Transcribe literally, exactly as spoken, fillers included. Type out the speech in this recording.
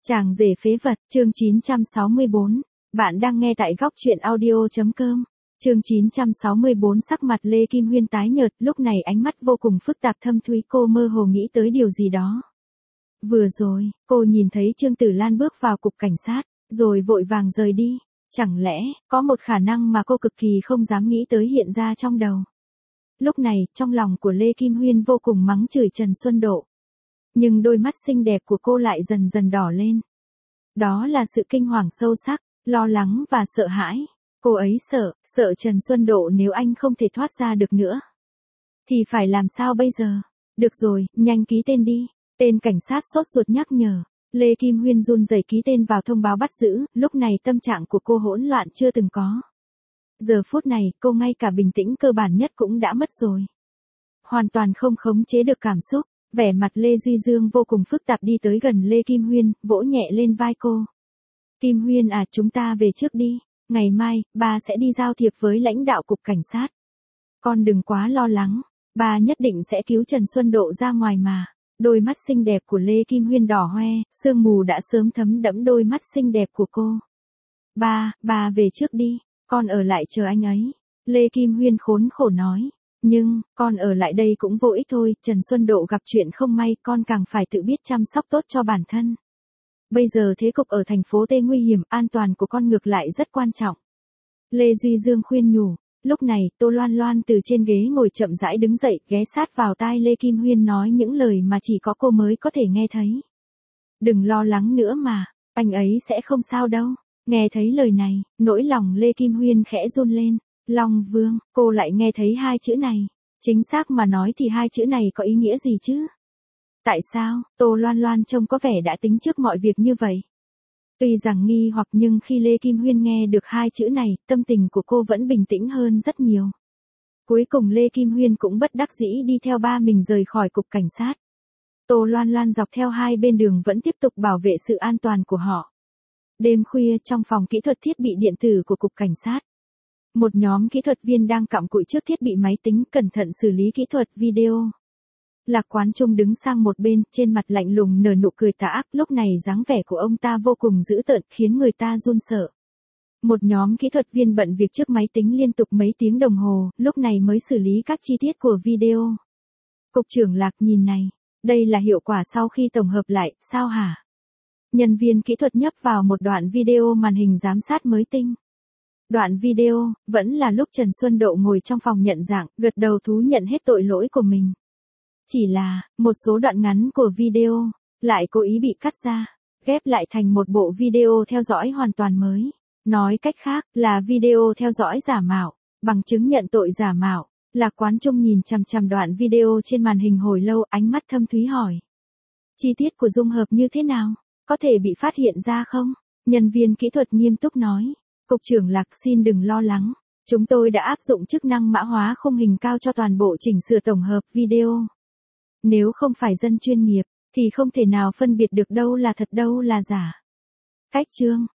Chàng rể phế vật, chương chín trăm sáu mươi bốn. Bạn đang nghe tại góc truyện audio.com. Chương chín trăm sáu mươi bốn. Sắc mặt Lê Kim Huyên tái nhợt, lúc này ánh mắt vô cùng phức tạp thâm thúy, cô mơ hồ nghĩ tới điều gì đó. Vừa rồi, cô nhìn thấy Trương Tử Lan bước vào cục cảnh sát, rồi vội vàng rời đi. Chẳng lẽ, có một khả năng mà cô cực kỳ không dám nghĩ tới hiện ra trong đầu. Lúc này, trong lòng của Lê Kim Huyên vô cùng mắng chửi Trần Xuân Độ. Nhưng đôi mắt xinh đẹp của cô lại dần dần đỏ lên. Đó là sự kinh hoàng sâu sắc, lo lắng và sợ hãi. Cô ấy sợ, sợ Trần Xuân Độ nếu anh không thể thoát ra được nữa. Thì phải làm sao bây giờ? Được rồi, nhanh ký tên đi. Tên cảnh sát sốt ruột nhắc nhở. Lê Kim Huyên run rẩy ký tên vào thông báo bắt giữ, lúc này tâm trạng của cô hỗn loạn chưa từng có. Giờ phút này, cô ngay cả bình tĩnh cơ bản nhất cũng đã mất rồi. Hoàn toàn không khống chế được cảm xúc. Vẻ mặt Lê Duy Dương vô cùng phức tạp đi tới gần Lê Kim Huyên, vỗ nhẹ lên vai cô. Kim Huyên à, chúng ta về trước đi. Ngày mai, ba sẽ đi giao thiệp với lãnh đạo cục cảnh sát. Con đừng quá lo lắng. Ba nhất định sẽ cứu Trần Xuân Độ ra ngoài mà. Đôi mắt xinh đẹp của Lê Kim Huyên đỏ hoe, sương mù đã sớm thấm đẫm đôi mắt xinh đẹp của cô. Ba, ba về trước đi. Con ở lại chờ anh ấy. Lê Kim Huyên khốn khổ nói. Nhưng, con ở lại đây cũng vô ích thôi, Trần Xuân Độ gặp chuyện không may, con càng phải tự biết chăm sóc tốt cho bản thân. Bây giờ thế cục ở thành phố T nguy hiểm, an toàn của con ngược lại rất quan trọng. Lê Duy Dương khuyên nhủ. Lúc này, Tô Loan Loan từ trên ghế ngồi chậm rãi đứng dậy, ghé sát vào tai Lê Kim Huyên nói những lời mà chỉ có cô mới có thể nghe thấy. Đừng lo lắng nữa mà, anh ấy sẽ không sao đâu. Nghe thấy lời này, nỗi lòng Lê Kim Huyên khẽ run lên. Long Vương, cô lại nghe thấy hai chữ này. Chính xác mà nói thì hai chữ này có ý nghĩa gì chứ? Tại sao, Tô Loan Loan trông có vẻ đã tính trước mọi việc như vậy? Tuy rằng nghi hoặc nhưng khi Lê Kim Huyên nghe được hai chữ này, tâm tình của cô vẫn bình tĩnh hơn rất nhiều. Cuối cùng Lê Kim Huyên cũng bất đắc dĩ đi theo ba mình rời khỏi cục cảnh sát. Tô Loan Loan dọc theo hai bên đường vẫn tiếp tục bảo vệ sự an toàn của họ. Đêm khuya trong phòng kỹ thuật thiết bị điện tử của cục cảnh sát. Một nhóm kỹ thuật viên đang cặm cụi trước thiết bị máy tính cẩn thận xử lý kỹ thuật video. Lạc Quán Trung đứng sang một bên, trên mặt lạnh lùng nở nụ cười tà ác, lúc này dáng vẻ của ông ta vô cùng dữ tợn, khiến người ta run sợ. Một nhóm kỹ thuật viên bận việc trước máy tính liên tục mấy tiếng đồng hồ, lúc này mới xử lý các chi tiết của video. Cục trưởng Lạc nhìn này, đây là hiệu quả sau khi tổng hợp lại, sao hả? Nhân viên kỹ thuật nhấp vào một đoạn video màn hình giám sát mới tinh. Đoạn video, vẫn là lúc Trần Xuân Độ ngồi trong phòng nhận dạng, gật đầu thú nhận hết tội lỗi của mình. Chỉ là, một số đoạn ngắn của video, lại cố ý bị cắt ra, ghép lại thành một bộ video theo dõi hoàn toàn mới. Nói cách khác, là video theo dõi giả mạo, bằng chứng nhận tội giả mạo. Lạc Quán Trung nhìn chằm chằm đoạn video trên màn hình hồi lâu, ánh mắt thâm thúy hỏi. Chi tiết của dung hợp như thế nào? Có thể bị phát hiện ra không? Nhân viên kỹ thuật nghiêm túc nói. Cục trưởng Lạc xin đừng lo lắng. Chúng tôi đã áp dụng chức năng mã hóa khung hình cao cho toàn bộ chỉnh sửa tổng hợp video. Nếu không phải dân chuyên nghiệp, thì không thể nào phân biệt được đâu là thật đâu là giả. Cách chương,